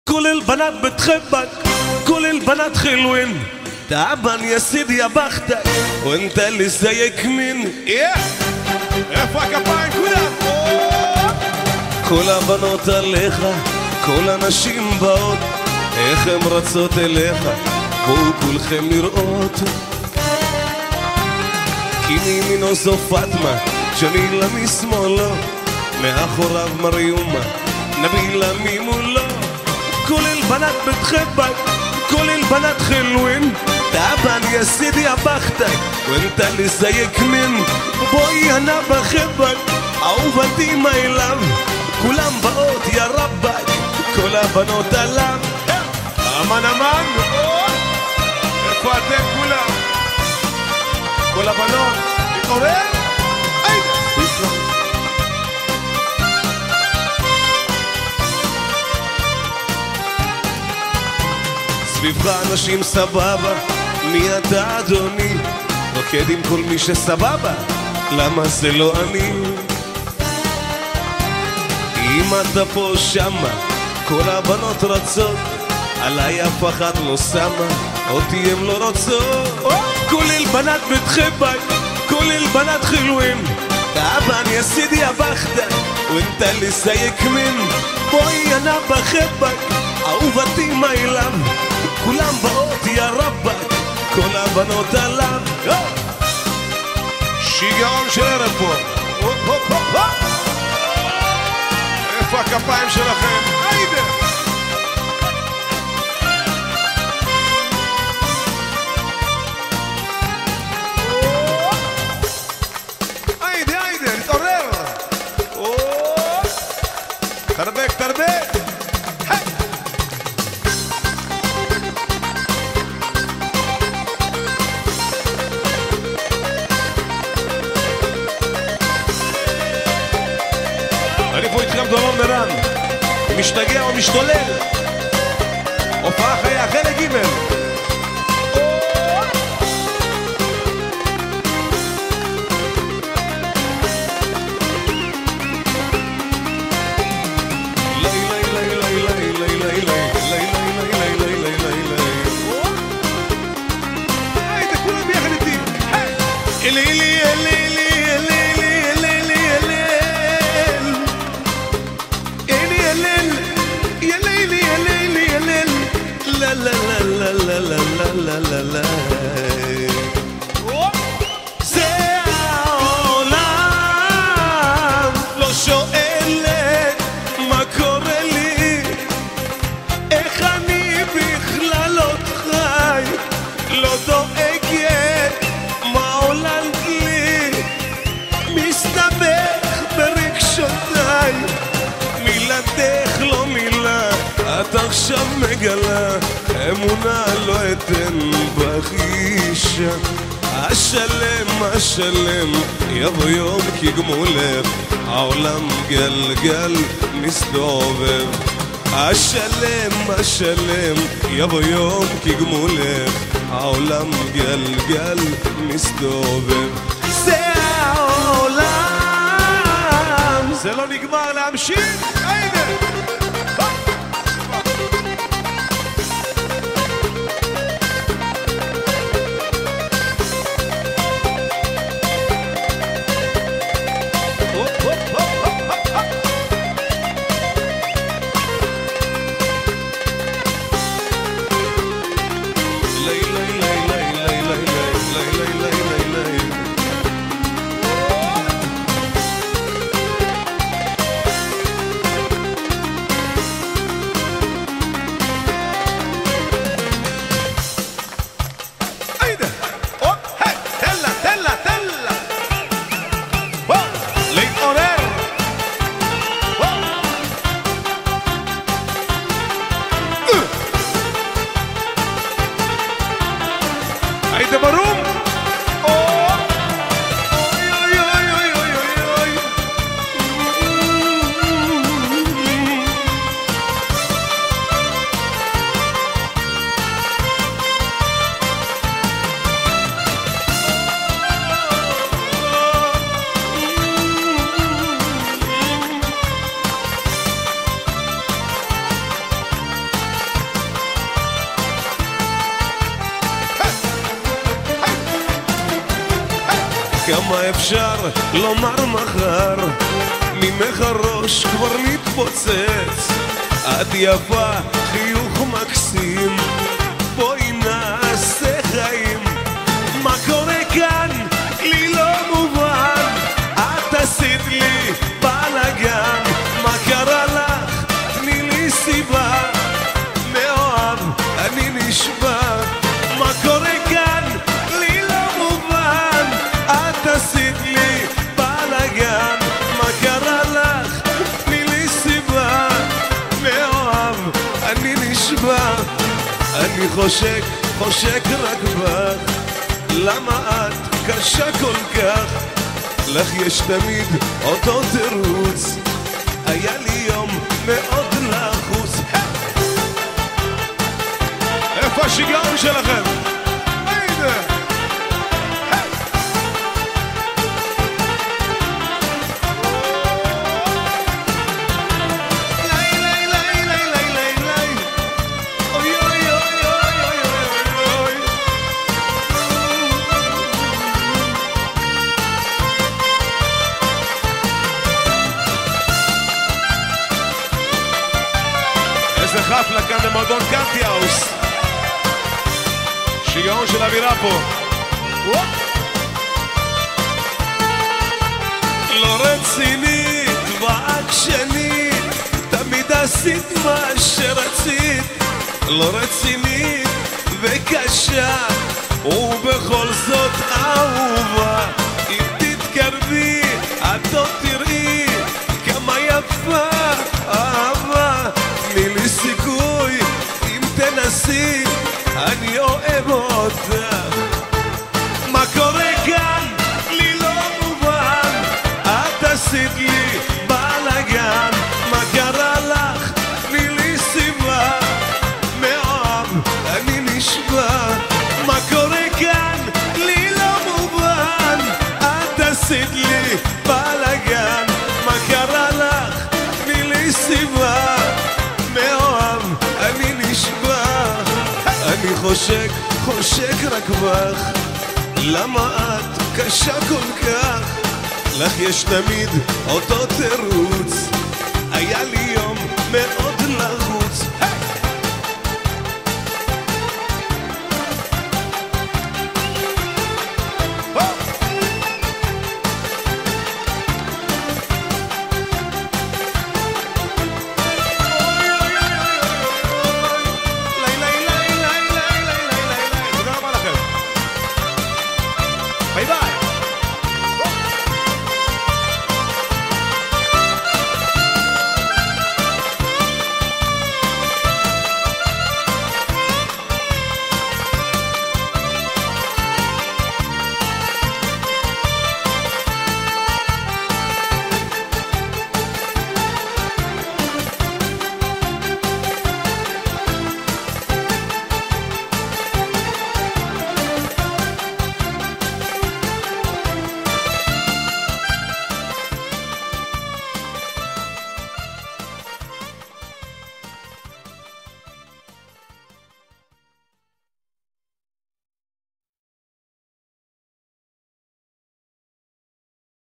كل البنات بتحبك، كل البنات حلوين، تعبان يا سيدي يا بختك وانت اللي زيك مين. איפה הכפיים כולם? כל הבנות עליך, כל הנשים באות, איך הן רצות אליך, בואו כולכם לראות. כי מימינו זו פטמה, ג'מילה משמאלו, מאחוריו מריומה, נבילה ממולו. כל البنات بتحبك، كل البنات حلوين، تعبان يا سيدي يا بختك وانت اللي زيك مين. بوي انا بحبك אהובתי my love, כולם באות יא רבק, כל הבנות עליו. אמן אמן, איפה אתם כולם? כל הבנות, מתעורר? סביבך אנשים סבבה, מי אתה אדוני? רוקד עם כל מי שסבבה, למה זה לא אני? אם אתה פה שמה, כל הבנות רצות, עליי אף אחת לא שמה, אותי הם לא רוצות. כל البنات بتحبك، كل البنات حلوين، تعبان يا سيدي يا بختك وانت اللي زيك مين. بوي انا بحبك אהובתי my love, כולם באות יא רבק, כל הבנות עליו. שיגעון של ערב פה. איפה הכפיים שלכם? היידה! היידה, היידה, נתעורר! תרבק, תרבק! אני פה איתכם דורון מרן, משתגע או משתולל, הופעה חיה חלק ג'. היידה, כולם ביחד איתי! אלי, אלי, אלי, la la la la la la la la la la. זה העולם לא שואלת מה קורה לי, איך אני בכלל עוד חי, לא דואגת מה עולן לי, מסתבך ברגשותיי, מילתך לא מילה, את עכשיו מגלה, אמונה לא אתן בך אישה. השלם, השלם, יבוא יום כגמולך, העולם גלגל מסתובב. השלם, השלם, יבוא יום כגמולך, העולם גלגל מסתובב. זה העולם, זה לא נגמר, להמשיך! היידה! כמה אפשר לומר מחר, ממך הראש כבר מתפוצץ. את יפה, חיוך מקסים, בואי נעשה חיים. מה קורה כאן? לי לא מובן, את עשית לי בלגן. מה קרה לך? תני לי סיבה, מאוהב אני נשבע. מה קורה כאן? לי לא מובן, את עשית לי בלגן. מה קרה לך? תני לי סיבה, מאוהב אני נשבע. אני חושק רק בך, למה את קשה כל כך? לך יש תמיד אותו תירוץ, היה לי יום מאוד לחוץ. איפה השיגעון שלכם? הנה! איזה חפלה כאן במועדון קנטיהאוס, שיגעון של אווירה פה. לא רצינית ועקשנית, תמיד עשית מה שרצית. לא רצינית וקשה, ובכל זאת אהובה. אם תתקרבי את עוד תראי כמה יפה אהבה. תני לי סיכוי, אם תנסי אני אוהב אותך. מה קורה כאן? לי לא מובן, את עשית לי בלגן. מה קרה לך? תני לי סיבה, מאוהב אני נשבע. מה קורה כאן? לי לא מובן, את עשית לי בלגן. מה קרה לך? תני לי סיבה, מאוהב אני נשבע. אני חושק רק בך, למה את קשה כל כך? לך יש תמיד אותו תירוץ, היה לי יום מאוד